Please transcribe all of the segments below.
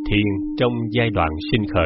Thiền trong giai đoạn sinh khởi.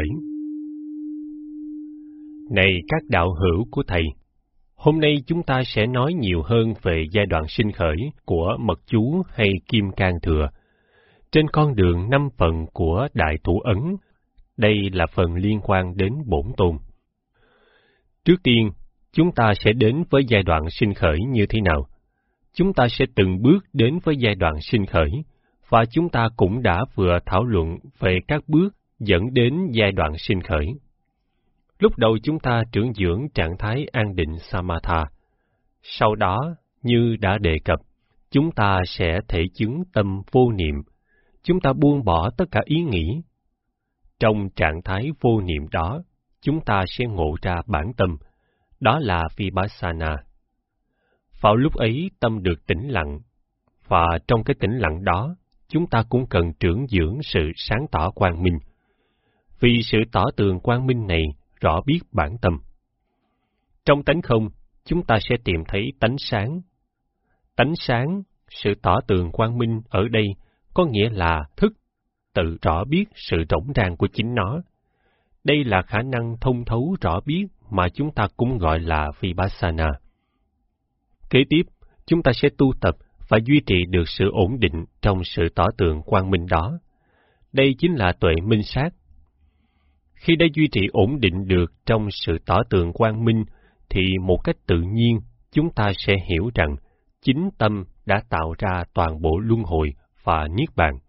Này các đạo hữu của Thầy, hôm nay chúng ta sẽ nói nhiều hơn về giai đoạn sinh khởi của Mật Chú hay Kim Cang Thừa. Trên con đường 5 phần của Đại Thủ Ấn, đây là phần liên quan đến Bổn Tôn. Trước tiên, chúng ta sẽ đến với giai đoạn sinh khởi như thế nào. Chúng ta sẽ từng bước đến với giai đoạn sinh khởi, và chúng ta cũng đã vừa thảo luận về các bước dẫn đến giai đoạn sinh khởi. Lúc đầu chúng ta trưởng dưỡng trạng thái an định Samatha. Sau đó, như đã đề cập, chúng ta sẽ thể chứng tâm vô niệm. Chúng ta buông bỏ tất cả ý nghĩ. Trong trạng thái vô niệm đó, chúng ta sẽ ngộ ra bản tâm, đó là Vipassana. Vào lúc ấy, tâm được tĩnh lặng, và trong cái tĩnh lặng đó, chúng ta cũng cần trưởng dưỡng sự sáng tỏ quang minh. Vì sự tỏ tường quang minh này rõ biết bản tâm. Trong tánh không, chúng ta sẽ tìm thấy tánh sáng. Tánh sáng, sự tỏ tường quang minh ở đây có nghĩa là thức, tự rõ biết sự rỗng rang của chính nó. Đây là khả năng thông thấu rõ biết mà chúng ta cũng gọi là Vipassana. Kế tiếp, chúng ta sẽ tu tập và duy trì được sự ổn định trong sự tỏ tường quang minh đó. Đây chính là tuệ minh sát. Khi đã duy trì ổn định được trong sự tỏ tường quang minh, thì một cách tự nhiên, chúng ta sẽ hiểu rằng chính tâm đã tạo ra toàn bộ luân hồi và niết bàn.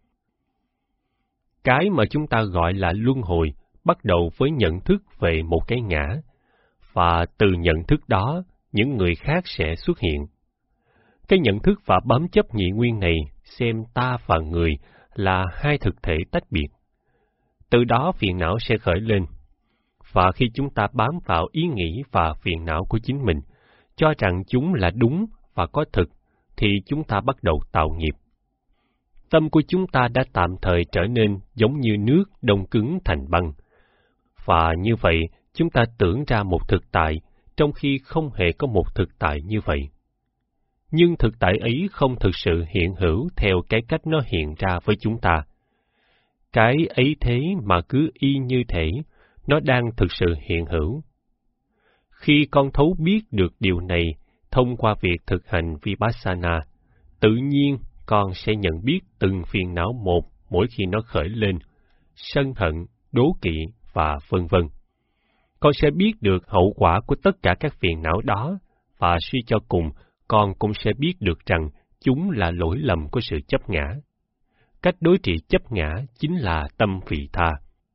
Cái mà chúng ta gọi là luân hồi bắt đầu với nhận thức về một cái ngã, và từ nhận thức đó, những người khác sẽ xuất hiện. Cái nhận thức và bám chấp nhị nguyên này xem ta và người là hai thực thể tách biệt. Từ đó phiền não sẽ khởi lên. Và khi chúng ta bám vào ý nghĩ và phiền não của chính mình, cho rằng chúng là đúng và có thực, thì chúng ta bắt đầu tạo nghiệp. Tâm của chúng ta đã tạm thời trở nên giống như nước đông cứng thành băng. Và như vậy, chúng ta tưởng ra một thực tại, trong khi không hề có một thực tại như vậy. Nhưng thực tại ấy không thực sự hiện hữu theo cái cách nó hiện ra với chúng ta. Cái ấy thế mà cứ y như thể, nó đang thực sự hiện hữu. Khi con thấu biết được điều này thông qua việc thực hành Vipassana, tự nhiên con sẽ nhận biết từng phiền não một mỗi khi nó khởi lên, sân hận, đố kỵ và vân vân. Con sẽ biết được hậu quả của tất cả các phiền não đó, và suy cho cùng, con cũng sẽ biết được rằng chúng là lỗi lầm của sự chấp ngã. Cách đối trị chấp ngã chính là tâm vị tha.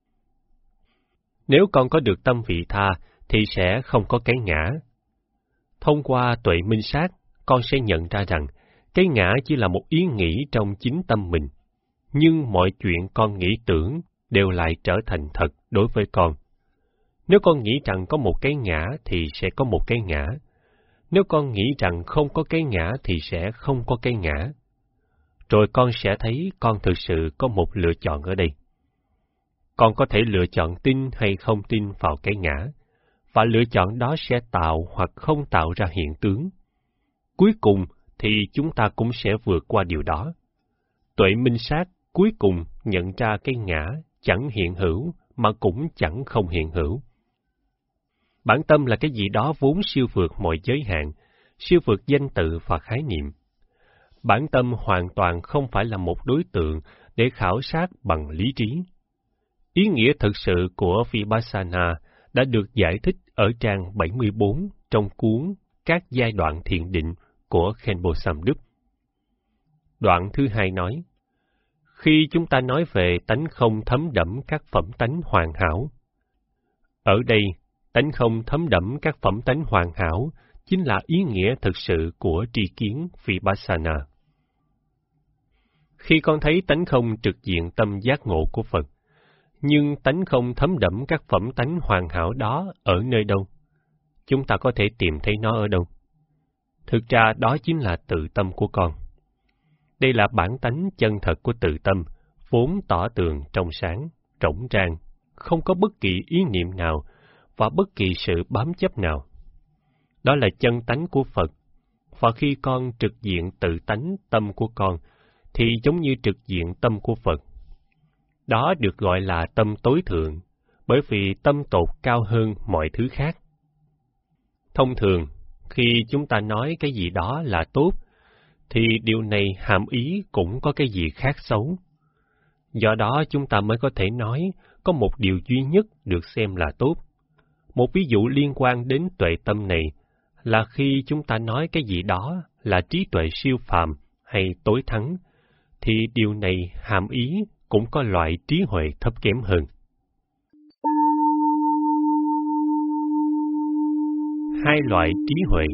Nếu con có được tâm vị tha, thì sẽ không có cái ngã. Thông qua tuệ minh sát, con sẽ nhận ra rằng cái ngã chỉ là một ý nghĩ trong chính tâm mình, nhưng mọi chuyện con nghĩ tưởng đều lại trở thành thật đối với con. Nếu con nghĩ rằng có một cái ngã thì sẽ có một cái ngã. Nếu con nghĩ rằng không có cái ngã thì sẽ không có cái ngã. Rồi con sẽ thấy con thực sự có một lựa chọn ở đây. Con có thể lựa chọn tin hay không tin vào cái ngã, và lựa chọn đó sẽ tạo hoặc không tạo ra hiện tướng. Cuối cùng thì chúng ta cũng sẽ vượt qua điều đó. Tuệ minh sát cuối cùng nhận ra cái ngã chẳng hiện hữu mà cũng chẳng không hiện hữu. Bản tâm là cái gì đó vốn siêu vượt mọi giới hạn, siêu vượt danh tự và khái niệm. Bản tâm hoàn toàn không phải là một đối tượng để khảo sát bằng lý trí. Ý nghĩa thực sự của Vipassana đã được giải thích ở trang 74 trong cuốn Các giai đoạn thiền định của Khenpo Samduk. Đoạn thứ 2 nói, khi chúng ta nói về tánh không thấm đẫm các phẩm tánh hoàn hảo, ở đây, tánh không thấm đẫm các phẩm tánh hoàn hảo chính là ý nghĩa thực sự của tri kiến Vipassana. Khi con thấy tánh không trực diện tâm giác ngộ của Phật, nhưng tánh không thấm đẫm các phẩm tánh hoàn hảo đó ở nơi đâu? Chúng ta có thể tìm thấy nó ở đâu? Thực ra đó chính là tự tâm của con. Đây là bản tánh chân thật của tự tâm, vốn tỏ tường trong sáng, rỗng rang, không có bất kỳ ý niệm nào và bất kỳ sự bám chấp nào. Đó là chân tánh của Phật, và khi con trực diện tự tánh tâm của con, thì giống như trực diện tâm của Phật. Đó được gọi là tâm tối thượng, bởi vì tâm tột cao hơn mọi thứ khác. Thông thường, khi chúng ta nói cái gì đó là tốt, thì điều này hàm ý cũng có cái gì khác xấu. Do đó chúng ta mới có thể nói có một điều duy nhất được xem là tốt. Một ví dụ liên quan đến tuệ tâm này là khi chúng ta nói cái gì đó là trí tuệ siêu phàm hay tối thắng, thì điều này hàm ý cũng có loại trí huệ thấp kém hơn. Hai loại trí huệ.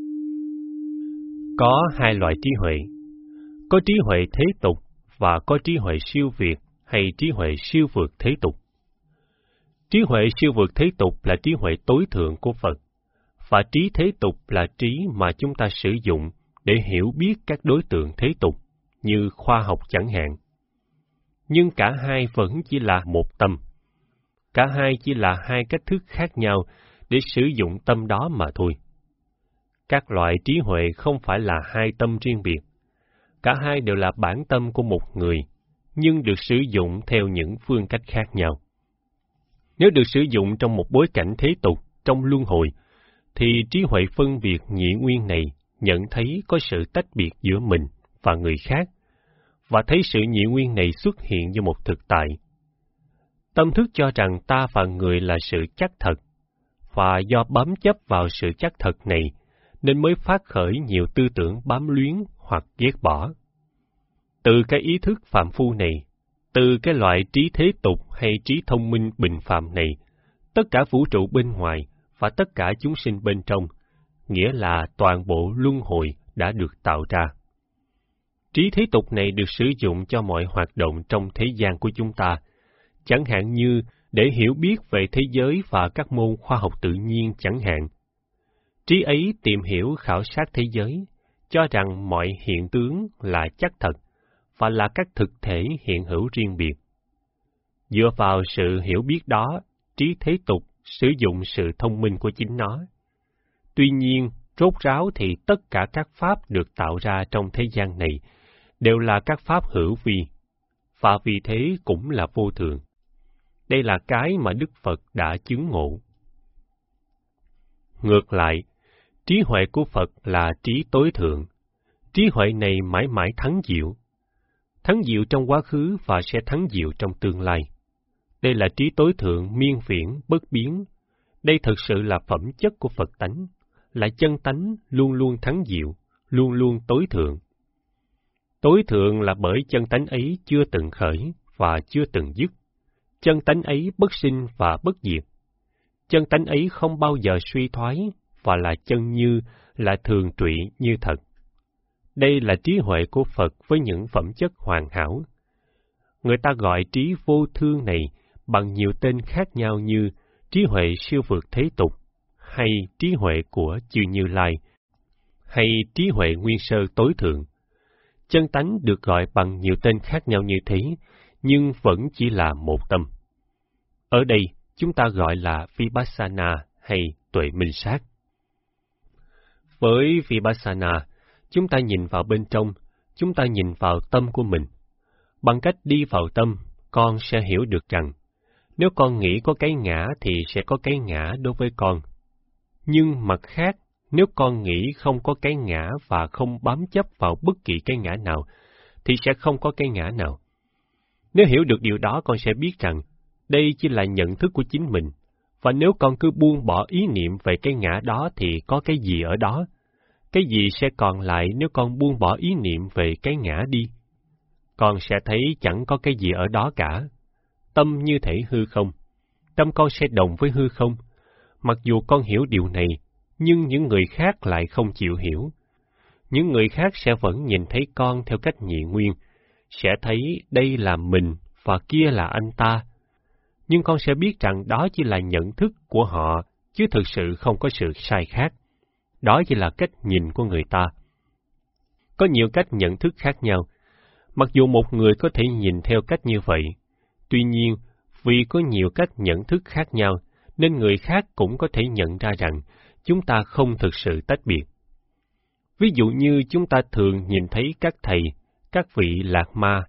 Có hai loại trí huệ. Có trí huệ thế tục và có trí huệ siêu việt hay trí huệ siêu vượt thế tục. Trí huệ siêu vượt thế tục là trí huệ tối thượng của Phật, và trí thế tục là trí mà chúng ta sử dụng để hiểu biết các đối tượng thế tục, như khoa học chẳng hạn. Nhưng cả hai vẫn chỉ là một tâm. Cả hai chỉ là hai cách thức khác nhau để sử dụng tâm đó mà thôi. Các loại trí huệ không phải là hai tâm riêng biệt. Cả hai đều là bản tâm của một người, nhưng được sử dụng theo những phương cách khác nhau. Nếu được sử dụng trong một bối cảnh thế tục, trong luân hồi, thì trí huệ phân biệt nhị nguyên này nhận thấy có sự tách biệt giữa mình và người khác, và thấy sự nhị nguyên này xuất hiện như một thực tại. Tâm thức cho rằng ta và người là sự chắc thật, và do bám chấp vào sự chắc thật này, nên mới phát khởi nhiều tư tưởng bám luyến hoặc ghét bỏ. Từ cái ý thức phạm phu này, từ cái loại trí thế tục hay trí thông minh bình phàm này, tất cả vũ trụ bên ngoài và tất cả chúng sinh bên trong, nghĩa là toàn bộ luân hồi đã được tạo ra. Trí thế tục này được sử dụng cho mọi hoạt động trong thế gian của chúng ta, chẳng hạn như để hiểu biết về thế giới và các môn khoa học tự nhiên chẳng hạn. Trí ấy tìm hiểu khảo sát thế giới, cho rằng mọi hiện tướng là chắc thật, và là các thực thể hiện hữu riêng biệt. Dựa vào sự hiểu biết đó, trí thế tục sử dụng sự thông minh của chính nó. Tuy nhiên, rốt ráo thì tất cả các pháp được tạo ra trong thế gian này đều là các pháp hữu vi, và vì thế cũng là vô thường. Đây là cái mà Đức Phật đã chứng ngộ. Ngược lại, trí huệ của Phật là trí tối thượng. Trí huệ này mãi mãi thắng diệu. Thắng diệu trong quá khứ và sẽ thắng diệu trong tương lai. Đây là trí tối thượng miên viễn, bất biến. Đây thực sự là phẩm chất của Phật tánh, là chân tánh luôn luôn thắng diệu, luôn luôn tối thượng. Tối thượng là bởi chân tánh ấy chưa từng khởi và chưa từng dứt. Chân tánh ấy bất sinh và bất diệt. Chân tánh ấy không bao giờ suy thoái và là chân như, là thường trụy như thật. Đây là trí huệ của Phật với những phẩm chất hoàn hảo. Người ta gọi trí vô thương này bằng nhiều tên khác nhau như trí huệ siêu vượt thế tục, hay trí huệ của chư Như Lai, hay trí huệ nguyên sơ tối thượng. Chân tánh được gọi bằng nhiều tên khác nhau như thế, nhưng vẫn chỉ là một tâm. Ở đây, chúng ta gọi là Vipassana hay tuệ minh sát. Với Vipassana, chúng ta nhìn vào bên trong, chúng ta nhìn vào tâm của mình. Bằng cách đi vào tâm, con sẽ hiểu được rằng, nếu con nghĩ có cái ngã thì sẽ có cái ngã đối với con. Nhưng mặt khác, nếu con nghĩ không có cái ngã và không bám chấp vào bất kỳ cái ngã nào, thì sẽ không có cái ngã nào. Nếu hiểu được điều đó, con sẽ biết rằng, đây chỉ là nhận thức của chính mình, và nếu con cứ buông bỏ ý niệm về cái ngã đó thì có cái gì ở đó? Cái gì sẽ còn lại nếu con buông bỏ ý niệm về cái ngã đi? Con sẽ thấy chẳng có cái gì ở đó cả. Tâm như thể hư không. Tâm con sẽ đồng với hư không. Mặc dù con hiểu điều này, nhưng những người khác lại không chịu hiểu. Những người khác sẽ vẫn nhìn thấy con theo cách nhị nguyên, sẽ thấy đây là mình và kia là anh ta. Nhưng con sẽ biết rằng đó chỉ là nhận thức của họ, chứ thực sự không có sự sai khác. Đó chỉ là cách nhìn của người ta. Có nhiều cách nhận thức khác nhau. Mặc dù một người có thể nhìn theo cách như vậy, tuy nhiên, vì có nhiều cách nhận thức khác nhau, nên người khác cũng có thể nhận ra rằng chúng ta không thực sự tách biệt. Ví dụ như chúng ta thường nhìn thấy các thầy, các vị lạc ma,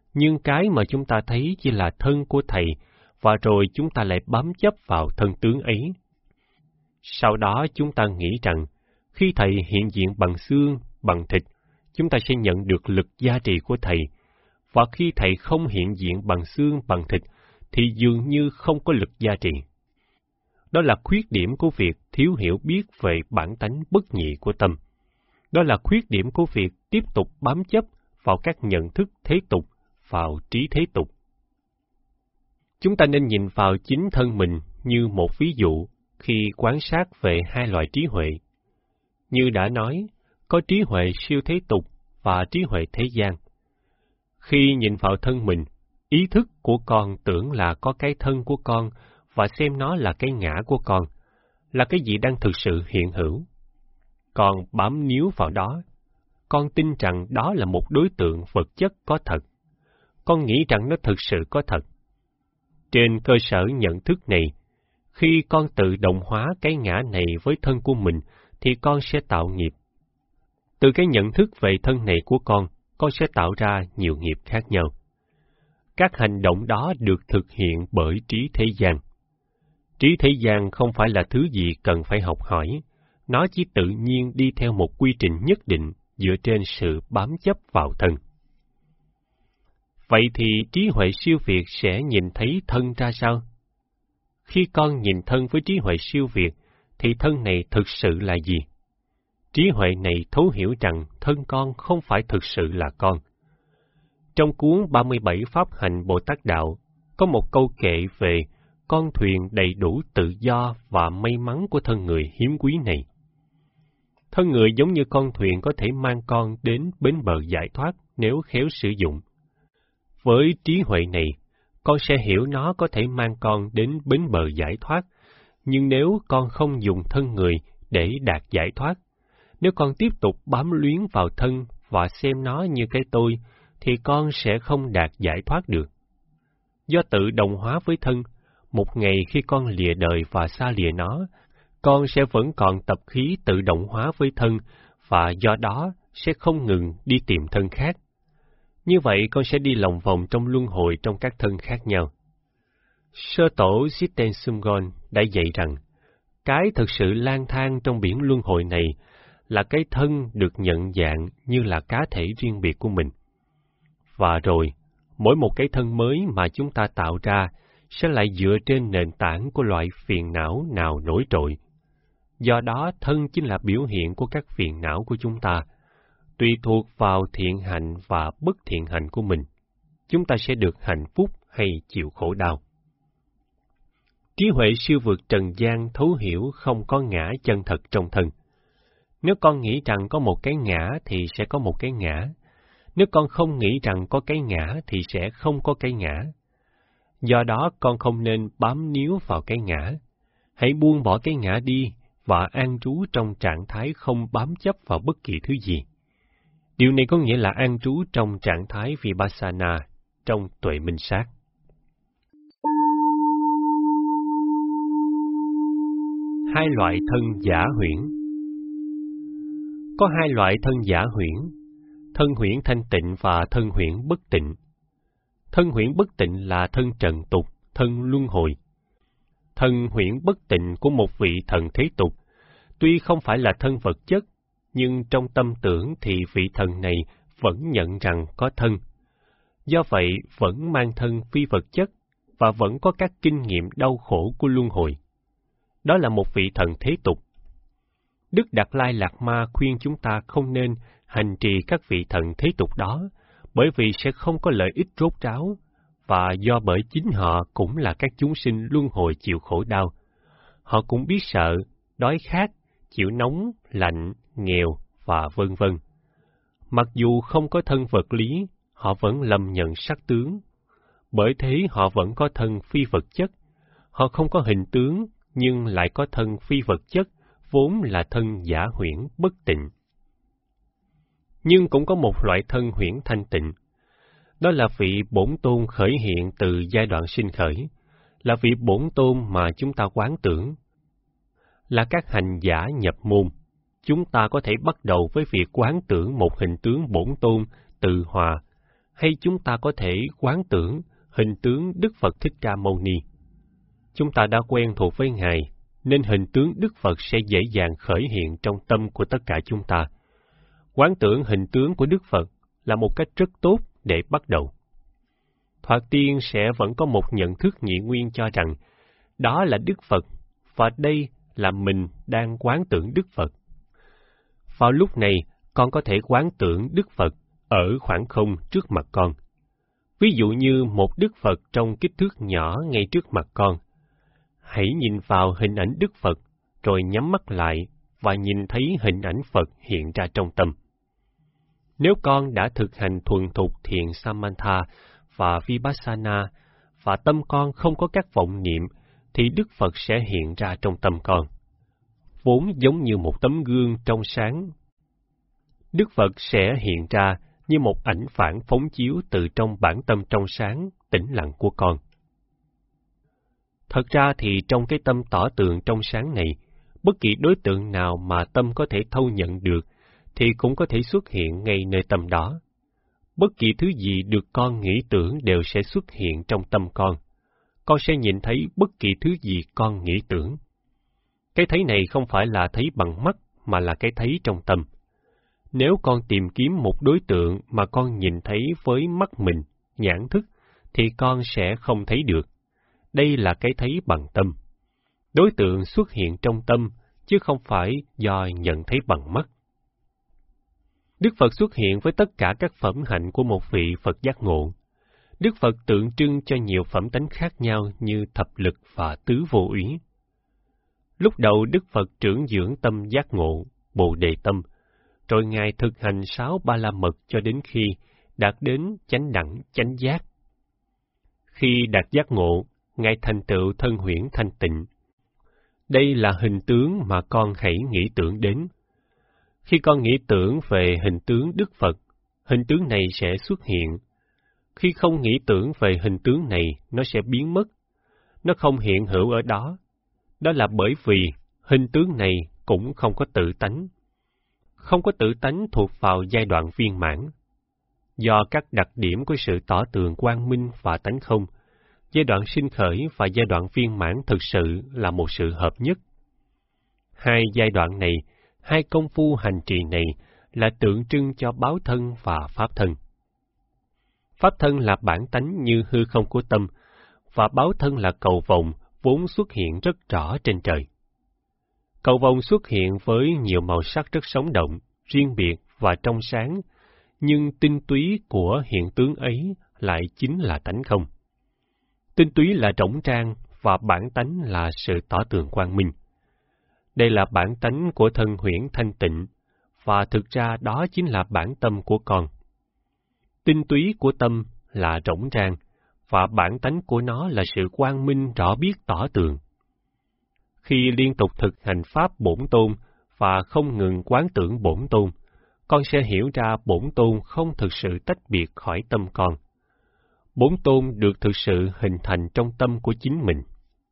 Nhưng cái mà chúng ta thấy chỉ là thân của Thầy, và rồi chúng ta lại bám chấp vào thân tướng ấy. Sau đó chúng ta nghĩ rằng, khi Thầy hiện diện bằng xương, bằng thịt, chúng ta sẽ nhận được lực gia trị của Thầy, và khi Thầy không hiện diện bằng xương, bằng thịt, thì dường như không có lực gia trị. Đó là khuyết điểm của việc thiếu hiểu biết về bản tánh bất nhị của tâm. Đó là khuyết điểm của việc tiếp tục bám chấp vào các nhận thức thế tục, vào trí thế tục. Chúng ta nên nhìn vào chính thân mình như một ví dụ khi quan sát về hai loại trí huệ. Như đã nói, có trí huệ siêu thế tục và trí huệ thế gian. Khi nhìn vào thân mình, ý thức của con tưởng là có cái thân của con và xem nó là cái ngã của con, là cái gì đang thực sự hiện hữu. Con bám níu vào đó. Con tin rằng đó là một đối tượng vật chất có thật. Con nghĩ rằng nó thực sự có thật. Trên cơ sở nhận thức này, khi con tự động hóa cái ngã này với thân của mình, thì con sẽ tạo nghiệp. Từ cái nhận thức về thân này của con sẽ tạo ra nhiều nghiệp khác nhau. Các hành động đó được thực hiện bởi trí thế gian. Trí thế gian không phải là thứ gì cần phải học hỏi, nó chỉ tự nhiên đi theo một quy trình nhất định dựa trên sự bám chấp vào thân. Vậy thì trí huệ siêu việt sẽ nhìn thấy thân ra sao? Khi con nhìn thân với trí huệ siêu việt, thì thân này thực sự là gì? Trí huệ này thấu hiểu rằng thân con không phải thực sự là con. Trong cuốn 37 Pháp Hành Bồ Tát Đạo, có một câu kệ về con thuyền đầy đủ tự do và may mắn của thân người hiếm quý này. Thân người giống như con thuyền có thể mang con đến bến bờ giải thoát nếu khéo sử dụng. Với trí huệ này, con sẽ hiểu nó có thể mang con đến bến bờ giải thoát, nhưng nếu con không dùng thân người để đạt giải thoát, nếu con tiếp tục bám luyến vào thân và xem nó như cái tôi, thì con sẽ không đạt giải thoát được. Do tự đồng hóa với thân, một ngày khi con lìa đời và xa lìa nó, con sẽ vẫn còn tập khí tự động hóa với thân, và do đó sẽ không ngừng đi tìm thân khác. Như vậy con sẽ đi lòng vòng trong luân hồi trong các thân khác nhau. Sơ tổ Sitten Sumgon đã dạy rằng, cái thực sự lang thang trong biển luân hồi này là cái thân được nhận dạng như là cá thể riêng biệt của mình. Và rồi, mỗi một cái thân mới mà chúng ta tạo ra sẽ lại dựa trên nền tảng của loại phiền não nào nổi trội. Do đó, thân chính là biểu hiện của các phiền não của chúng ta. Tùy thuộc vào thiện hạnh và bất thiện hạnh của mình, chúng ta sẽ được hạnh phúc hay chịu khổ đau. Trí huệ siêu vượt trần gian thấu hiểu không có ngã chân thật trong thân. Nếu con nghĩ rằng có một cái ngã thì sẽ có một cái ngã. Nếu con không nghĩ rằng có cái ngã thì sẽ không có cái ngã. Do đó con không nên bám níu vào cái ngã. Hãy buông bỏ cái ngã đi và an trú trong trạng thái không bám chấp vào bất kỳ thứ gì. Điều này có nghĩa là an trú trong trạng thái Vipassana, trong tuệ minh sát. Hai loại thân giả huyễn. Có hai loại thân giả huyễn, thân huyễn thanh tịnh và thân huyễn bất tịnh. Thân huyễn bất tịnh là thân trần tục, thân luân hồi. Thân huyễn bất tịnh của một vị thần thế tục, tuy không phải là thân vật chất, nhưng trong tâm tưởng thì vị thần này vẫn nhận rằng có thân. Do vậy, vẫn mang thân phi vật chất và vẫn có các kinh nghiệm đau khổ của luân hồi. Đó là một vị thần thế tục. Đức Đạt Lai Lạt Ma khuyên chúng ta không nên hành trì các vị thần thế tục đó, bởi vì sẽ không có lợi ích rốt ráo, và do bởi chính họ cũng là các chúng sinh luân hồi chịu khổ đau. Họ cũng biết sợ, đói khát, chịu nóng, lạnh, nghèo và vân vân. Mặc dù không có thân vật lý, họ vẫn lầm nhận sắc tướng. Bởi thế họ vẫn có thân phi vật chất. Họ không có hình tướng, nhưng lại có thân phi vật chất, vốn là thân giả huyễn bất tịnh. Nhưng cũng có một loại thân huyễn thanh tịnh. Đó là vị bổn tôn khởi hiện từ giai đoạn sinh khởi, là vị bổn tôn mà chúng ta quán tưởng. Là các hành giả nhập môn, chúng ta có thể bắt đầu với việc quán tưởng một hình tướng bổn tôn từ hòa, hay chúng ta có thể quán tưởng hình tướng Đức Phật Thích Ca Mâu Ni. Chúng ta đã quen thuộc với Ngài, nên hình tướng Đức Phật sẽ dễ dàng khởi hiện trong tâm của tất cả chúng ta. Quán tưởng hình tướng của Đức Phật là một cách rất tốt để bắt đầu. Thoạt tiên sẽ vẫn có một nhận thức nhị nguyên cho rằng đó là Đức Phật, và đây là mình đang quán tưởng Đức Phật. Vào lúc này, con có thể quán tưởng Đức Phật ở khoảng không trước mặt con. Ví dụ như một Đức Phật trong kích thước nhỏ ngay trước mặt con. Hãy nhìn vào hình ảnh Đức Phật, rồi nhắm mắt lại và nhìn thấy hình ảnh Phật hiện ra trong tâm. Nếu con đã thực hành thuần thục thiền Samatha và Vipassana, và tâm con không có các vọng niệm, thì Đức Phật sẽ hiện ra trong tâm con. Vốn giống như một tấm gương trong sáng, Đức Phật sẽ hiện ra như một ảnh phản phóng chiếu từ trong bản tâm trong sáng, tĩnh lặng của con. Thật ra thì trong cái tâm tỏ tường trong sáng này, bất kỳ đối tượng nào mà tâm có thể thâu nhận được, thì cũng có thể xuất hiện ngay nơi tâm đó. Bất kỳ thứ gì được con nghĩ tưởng đều sẽ xuất hiện trong tâm con. Con sẽ nhìn thấy bất kỳ thứ gì con nghĩ tưởng. Cái thấy này không phải là thấy bằng mắt, mà là cái thấy trong tâm. Nếu con tìm kiếm một đối tượng mà con nhìn thấy với mắt mình, nhãn thức, thì con sẽ không thấy được. Đây là cái thấy bằng tâm. Đối tượng xuất hiện trong tâm, chứ không phải do nhận thấy bằng mắt. Đức Phật xuất hiện với tất cả các phẩm hạnh của một vị Phật giác ngộ. Đức Phật tượng trưng cho nhiều phẩm tánh khác nhau như thập lực và tứ vô úy. Lúc đầu Đức Phật trưởng dưỡng tâm giác ngộ, Bồ Đề tâm, rồi Ngài thực hành 6 Ba La Mật cho đến khi đạt đến chánh đẳng, chánh giác. Khi đạt giác ngộ, Ngài thành tựu thân huyễn thanh tịnh. Đây là hình tướng mà con hãy nghĩ tưởng đến. Khi con nghĩ tưởng về hình tướng Đức Phật, hình tướng này sẽ xuất hiện. Khi không nghĩ tưởng về hình tướng này, nó sẽ biến mất. Nó không hiện hữu ở đó. Đó là bởi vì hình tướng này cũng không có tự tánh. Không có tự tánh thuộc vào giai đoạn viên mãn. Do các đặc điểm của sự tỏ tường quang minh và tánh không, giai đoạn sinh khởi và giai đoạn viên mãn thực sự là một sự hợp nhất. Hai giai đoạn này, hai công phu hành trì này là tượng trưng cho báo thân và pháp thân. Pháp thân là bản tánh như hư không của tâm, và báo thân là cầu vồng vốn xuất hiện rất rõ trên trời. Cầu vồng xuất hiện với nhiều màu sắc rất sống động, riêng biệt và trong sáng, nhưng tinh túy của hiện tướng ấy lại chính là tánh không. Tinh túy là rỗng trang và bản tánh là sự tỏ tường quang minh. Đây là bản tánh của thân huyễn thanh tịnh, và thực ra đó chính là bản tâm của con. Tinh túy của tâm là rỗng trang, và bản tánh của nó là sự quang minh rõ biết tỏ tường. Khi liên tục thực hành Pháp Bổn Tôn và không ngừng quán tưởng Bổn Tôn, con sẽ hiểu ra Bổn Tôn không thực sự tách biệt khỏi tâm con. Bổn Tôn được thực sự hình thành trong tâm của chính mình.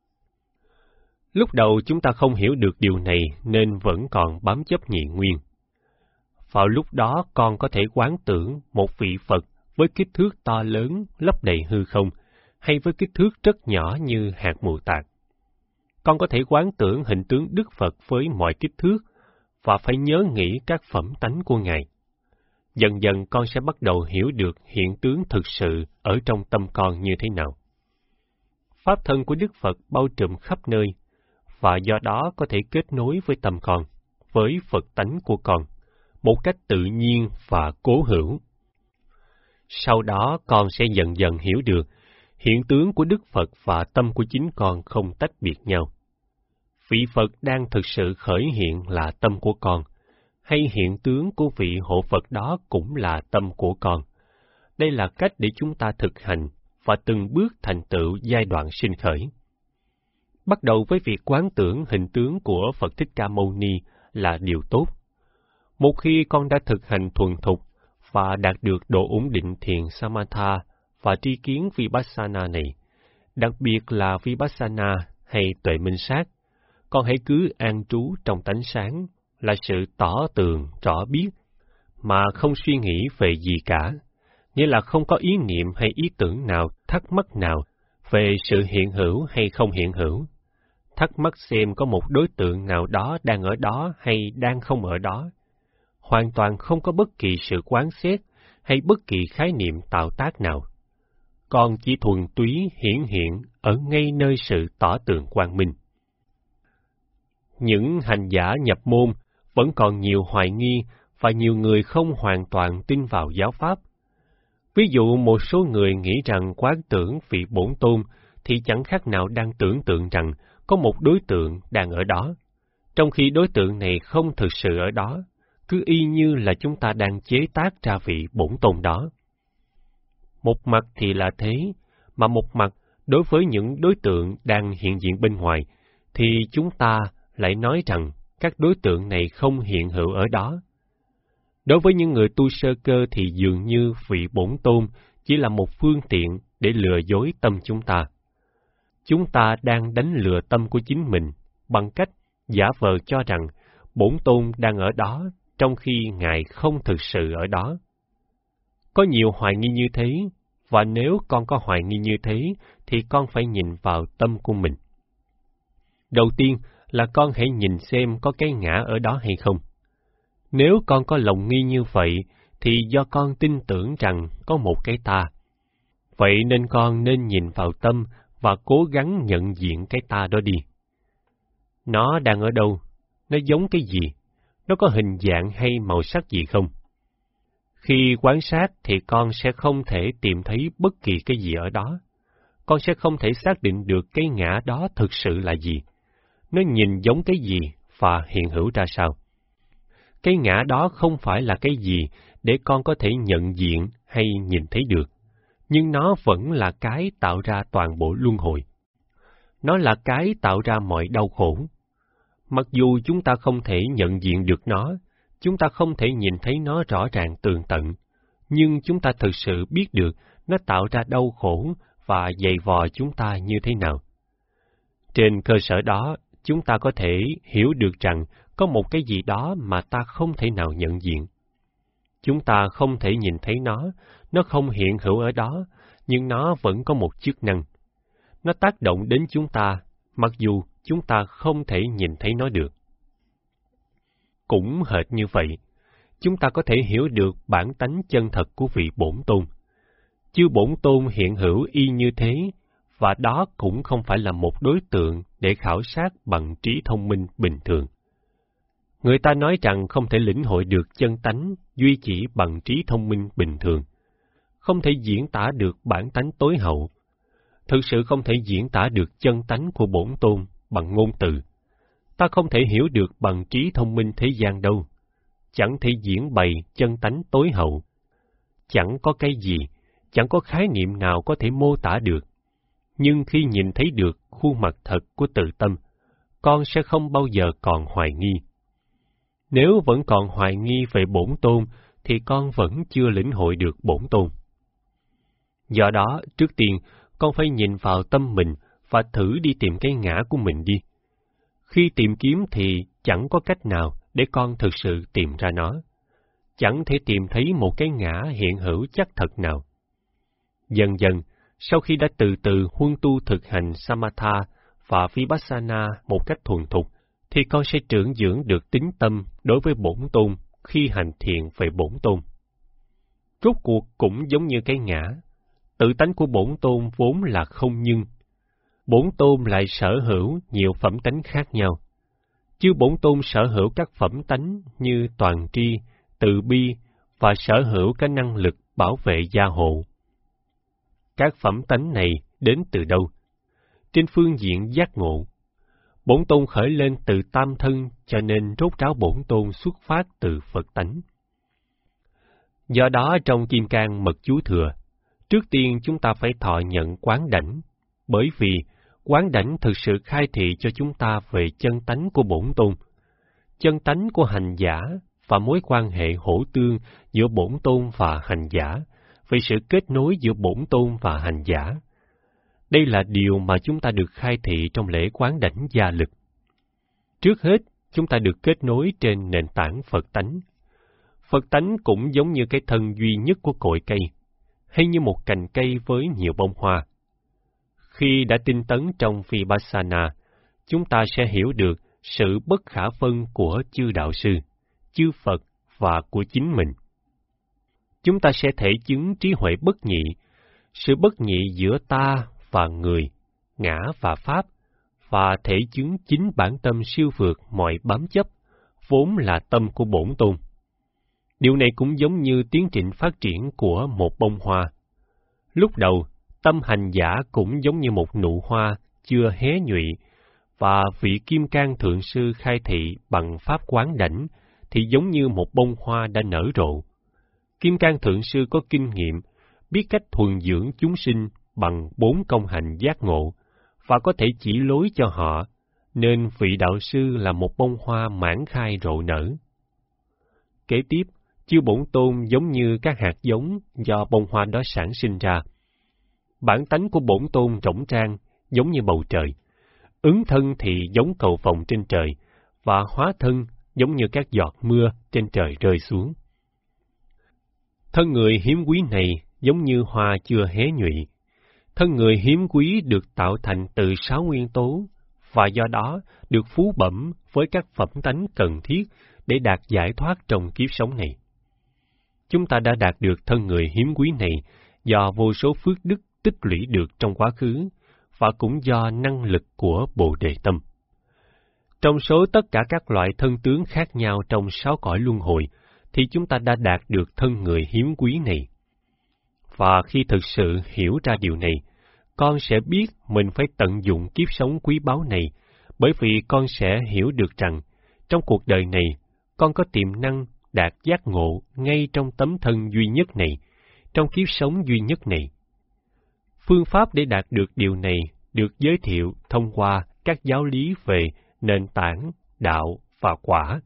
Lúc đầu chúng ta không hiểu được điều này nên vẫn còn bám chấp nhị nguyên. Vào lúc đó con có thể quán tưởng một vị Phật với kích thước to lớn lấp đầy hư không, hay với kích thước rất nhỏ như hạt mù tạt. Con có thể quán tưởng hình tướng Đức Phật với mọi kích thước, và phải nhớ nghĩ các phẩm tánh của Ngài. Dần dần con sẽ bắt đầu hiểu được hiện tướng thực sự ở trong tâm con như thế nào. Pháp thân của Đức Phật bao trùm khắp nơi, và do đó có thể kết nối với tâm con, với Phật tánh của con, một cách tự nhiên và cố hữu. Sau đó con sẽ dần dần hiểu được hiện tướng của Đức Phật và tâm của chính con không tách biệt nhau. Vị Phật đang thực sự khởi hiện là tâm của con, hay hiện tướng của vị hộ Phật đó cũng là tâm của con. Đây là cách để chúng ta thực hành và từng bước thành tựu giai đoạn sinh khởi. Bắt đầu với việc quán tưởng hình tướng của Phật Thích Ca Mâu Ni là điều tốt. Một khi con đã thực hành thuần thục và đạt được độ ổn định thiền Samatha và tri kiến Vipassana này, đặc biệt là Vipassana hay tuệ minh sát, con hãy cứ an trú trong tánh sáng, là sự tỏ tường, rõ biết, mà không suy nghĩ về gì cả. nghĩa là không có ý niệm hay ý tưởng nào, thắc mắc nào về sự hiện hữu hay không hiện hữu. Thắc mắc xem có một đối tượng nào đó đang ở đó hay đang không ở đó. Hoàn toàn không có bất kỳ sự quán xét hay bất kỳ khái niệm tạo tác nào. Con chỉ thuần túy hiển hiện ở ngay nơi sự tỏ tường quang minh. Những hành giả nhập môn vẫn còn nhiều hoài nghi và nhiều người không hoàn toàn tin vào giáo pháp. Ví dụ một số người nghĩ rằng quán tưởng vị bổn tôn thì chẳng khác nào đang tưởng tượng rằng có một đối tượng đang ở đó, trong khi đối tượng này không thực sự ở đó, cứ y như là chúng ta đang chế tác ra vị bổn tôn đó. Một mặt thì là thế, mà một mặt đối với những đối tượng đang hiện diện bên ngoài, thì chúng ta lại nói rằng các đối tượng này không hiện hữu ở đó. Đối với những người tu sơ cơ thì dường như vị bổn tôn chỉ là một phương tiện để lừa dối tâm chúng ta. Chúng ta đang đánh lừa tâm của chính mình bằng cách giả vờ cho rằng bổn tôn đang ở đó, trong khi Ngài không thực sự ở đó. Có nhiều hoài nghi như thế, và nếu con có hoài nghi như thế, thì con phải nhìn vào tâm của mình. Đầu tiên là con hãy nhìn xem có cái ngã ở đó hay không. Nếu con có lòng nghi như vậy, thì do con tin tưởng rằng có một cái ta. Vậy nên con nên nhìn vào tâm và cố gắng nhận diện cái ta đó đi. Nó đang ở đâu? Nó giống cái gì? Nó có hình dạng hay màu sắc gì không? Khi quan sát thì con sẽ không thể tìm thấy bất kỳ cái gì ở đó. Con sẽ không thể xác định được cái ngã đó thực sự là gì. Nó nhìn giống cái gì và hiện hữu ra sao. Cái ngã đó không phải là cái gì để con có thể nhận diện hay nhìn thấy được, nhưng nó vẫn là cái tạo ra toàn bộ luân hồi. Nó là cái tạo ra mọi đau khổ. Mặc dù chúng ta không thể nhận diện được nó, chúng ta không thể nhìn thấy nó rõ ràng tường tận, nhưng chúng ta thực sự biết được nó tạo ra đau khổ và dày vò chúng ta như thế nào. Trên cơ sở đó, chúng ta có thể hiểu được rằng có một cái gì đó mà ta không thể nào nhận diện. Chúng ta không thể nhìn thấy nó không hiện hữu ở đó, nhưng nó vẫn có một chức năng. Nó tác động đến chúng ta, mặc dù chúng ta không thể nhìn thấy nó được. Cũng hệt như vậy, chúng ta có thể hiểu được bản tánh chân thật của vị bổn tôn. Chư bổn tôn hiện hữu y như thế, và đó cũng không phải là một đối tượng để khảo sát bằng trí thông minh bình thường. Người ta nói rằng không thể lĩnh hội được chân tánh duy chỉ bằng trí thông minh bình thường, không thể diễn tả được bản tánh tối hậu, thực sự không thể diễn tả được chân tánh của bổn tôn bằng ngôn từ. Ta không thể hiểu được bằng trí thông minh thế gian đâu, chẳng thể diễn bày chân tánh tối hậu. Chẳng có cái gì, chẳng có khái niệm nào có thể mô tả được. Nhưng khi nhìn thấy được khuôn mặt thật của tự tâm, con sẽ không bao giờ còn hoài nghi. Nếu vẫn còn hoài nghi về bổn tôn, thì con vẫn chưa lĩnh hội được bổn tôn. Do đó, trước tiên, con phải nhìn vào tâm mình và thử đi tìm cái ngã của mình đi. Khi tìm kiếm thì chẳng có cách nào để con thực sự tìm ra nó. Chẳng thể tìm thấy một cái ngã hiện hữu chắc thật nào. Dần dần, sau khi đã từ từ huân tu thực hành Samatha và Vipassana một cách thuần thục, thì con sẽ trưởng dưỡng được tín tâm đối với bổn tôn khi hành thiền về bổn tôn. Rốt cuộc cũng giống như cái ngã, tự tánh của bổn tôn vốn là không nhưng. Bổn tôn lại sở hữu nhiều phẩm tánh khác nhau. Chư bổn tôn sở hữu các phẩm tánh như toàn tri, từ bi và sở hữu cái năng lực bảo vệ gia hộ. Các phẩm tánh này đến từ đâu? Trên phương diện giác ngộ, bổn tôn khởi lên từ tam thân, cho nên rốt ráo bổn tôn xuất phát từ Phật tánh. Do đó trong Kim Cang Mật Chú Thừa, trước tiên chúng ta phải thọ nhận quán đảnh, bởi vì quán đảnh thực sự khai thị cho chúng ta về chân tánh của bổn tôn, chân tánh của hành giả và mối quan hệ hỗ tương giữa bổn tôn và hành giả, về sự kết nối giữa bổn tôn và hành giả. Đây là điều mà chúng ta được khai thị trong lễ quán đảnh gia lực. Trước hết, chúng ta được kết nối trên nền tảng Phật tánh. Phật tánh cũng giống như cái thân duy nhất của cội cây. hay như một cành cây với nhiều bông hoa. Khi đã tinh tấn trong Vipassana, chúng ta sẽ hiểu được sự bất khả phân của chư đạo sư, chư Phật và của chính mình. Chúng ta sẽ thể chứng trí huệ bất nhị, sự bất nhị giữa ta và người, ngã và pháp, và thể chứng chính bản tâm siêu vượt mọi bám chấp, vốn là tâm của Bổn Tôn. Điều này cũng giống như tiến trình phát triển của một bông hoa. Lúc đầu, tâm hành giả cũng giống như một nụ hoa chưa hé nhụy, và vị Kim Cang Thượng Sư khai thị bằng pháp quán đảnh thì giống như một bông hoa đã nở rộ. Kim Cang Thượng Sư có kinh nghiệm, biết cách thuần dưỡng chúng sinh bằng 4 công hạnh giác ngộ, và có thể chỉ lối cho họ, nên vị đạo sư là một bông hoa mãn khai rộ nở. Kế tiếp, chư Bổn Tôn giống như các hạt giống do bông hoa đó sản sinh ra. Bản tánh của Bổn Tôn rỗng trang, giống như bầu trời. Ứng thân thì giống cầu vồng trên trời, và hóa thân giống như các giọt mưa trên trời rơi xuống. Thân người hiếm quý này giống như hoa chưa hé nhụy. Thân người hiếm quý được tạo thành từ 6 nguyên tố, và do đó được phú bẩm với các phẩm tánh cần thiết để đạt giải thoát trong kiếp sống này. Chúng ta đã đạt được thân người hiếm quý này do vô số phước đức tích lũy được trong quá khứ, và cũng do năng lực của Bồ Đề Tâm. Trong số tất cả các loại thân tướng khác nhau trong 6 cõi luân hồi, thì chúng ta đã đạt được thân người hiếm quý này. Và khi thực sự hiểu ra điều này, con sẽ biết mình phải tận dụng kiếp sống quý báu này, bởi vì con sẽ hiểu được rằng, trong cuộc đời này, con có tiềm năng đạt giác ngộ ngay trong tấm thân duy nhất này, trong kiếp sống duy nhất này. Phương pháp để đạt được điều này được giới thiệu thông qua các giáo lý về nền tảng, đạo và quả.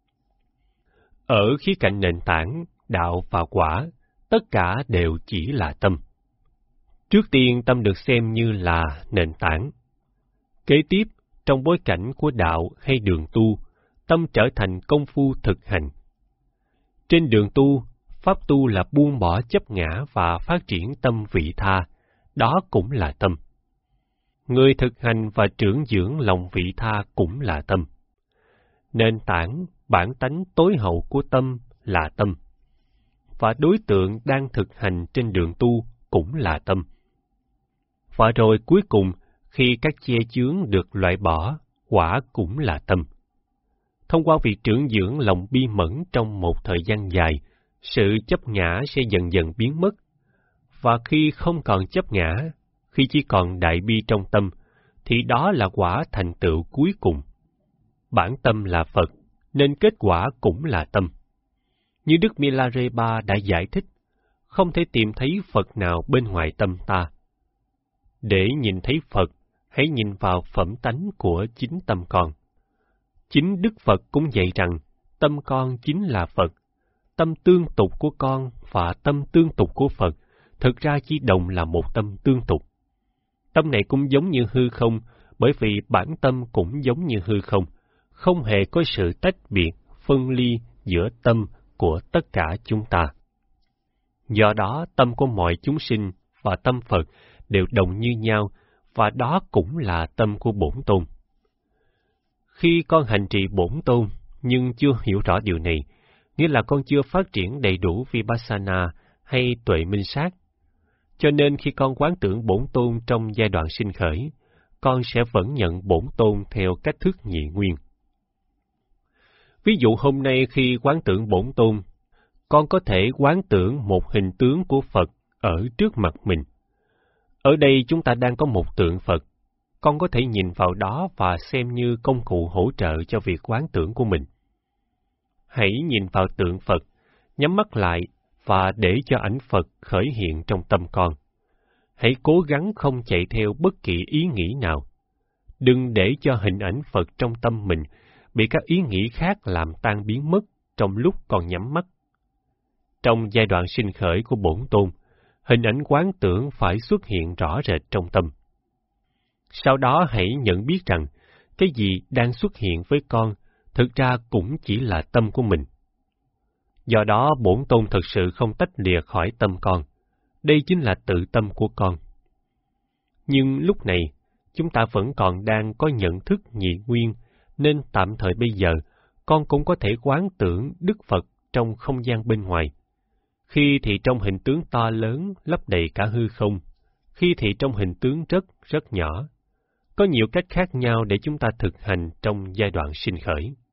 Ở khía cạnh nền tảng, đạo và quả, tất cả đều chỉ là tâm. Trước tiên, tâm được xem như là nền tảng. Kế tiếp, trong bối cảnh của đạo hay đường tu, tâm trở thành công phu thực hành. Trên đường tu, pháp tu là buông bỏ chấp ngã và phát triển tâm vị tha, đó cũng là tâm. Người thực hành và trưởng dưỡng lòng vị tha cũng là tâm. Nền tảng, bản tánh tối hậu của tâm là tâm. Và đối tượng đang thực hành trên đường tu cũng là tâm. Và rồi cuối cùng, khi các che chướng được loại bỏ, quả cũng là tâm. Thông qua việc trưởng dưỡng lòng bi mẫn trong một thời gian dài, sự chấp ngã sẽ dần dần biến mất. Và khi không còn chấp ngã, khi chỉ còn đại bi trong tâm, thì đó là quả thành tựu cuối cùng. Bản tâm là Phật, nên kết quả cũng là tâm. Như Đức Milarepa đã giải thích, không thể tìm thấy Phật nào bên ngoài tâm ta. Để nhìn thấy Phật, hãy nhìn vào phẩm tánh của chính tâm con. Chính Đức Phật cũng dạy rằng, tâm con chính là Phật. Tâm tương tục của con và tâm tương tục của Phật thực ra chỉ đồng là một tâm tương tục. Tâm này cũng giống như hư không, bởi vì bản tâm cũng giống như hư không, không hề có sự tách biệt, phân ly giữa tâm của tất cả chúng ta. Do đó, tâm của mọi chúng sinh và tâm Phật đều đồng như nhau, và đó cũng là tâm của Bổn Tôn. Khi con hành trì Bổn Tôn, nhưng chưa hiểu rõ điều này, nghĩa là con chưa phát triển đầy đủ Vipassana hay tuệ minh sát. Cho nên khi con quán tưởng Bổn Tôn trong giai đoạn sinh khởi, con sẽ vẫn nhận Bổn Tôn theo cách thức nhị nguyên. Ví dụ hôm nay khi quán tưởng Bổn Tôn, con có thể quán tưởng một hình tướng của Phật ở trước mặt mình. Ở đây chúng ta đang có một tượng Phật, con có thể nhìn vào đó và xem như công cụ hỗ trợ cho việc quán tưởng của mình. Hãy nhìn vào tượng Phật, nhắm mắt lại và để cho ảnh Phật khởi hiện trong tâm con. Hãy cố gắng không chạy theo bất kỳ ý nghĩ nào. Đừng để cho hình ảnh Phật trong tâm mình bị các ý nghĩ khác làm tan biến mất trong lúc còn nhắm mắt. Trong giai đoạn sinh khởi của Bổn Tôn, hình ảnh quán tưởng phải xuất hiện rõ rệt trong tâm. Sau đó hãy nhận biết rằng, cái gì đang xuất hiện với con, thực ra cũng chỉ là tâm của mình. Do đó, Bổn Tôn thực sự không tách lìa khỏi tâm con. Đây chính là tự tâm của con. Nhưng lúc này, chúng ta vẫn còn đang có nhận thức nhị nguyên, nên tạm thời bây giờ, con cũng có thể quán tưởng Đức Phật trong không gian bên ngoài. Khi thì trong hình tướng to lớn, lấp đầy cả hư không, khi thì trong hình tướng rất nhỏ. Có nhiều cách khác nhau để chúng ta thực hành trong giai đoạn sinh khởi.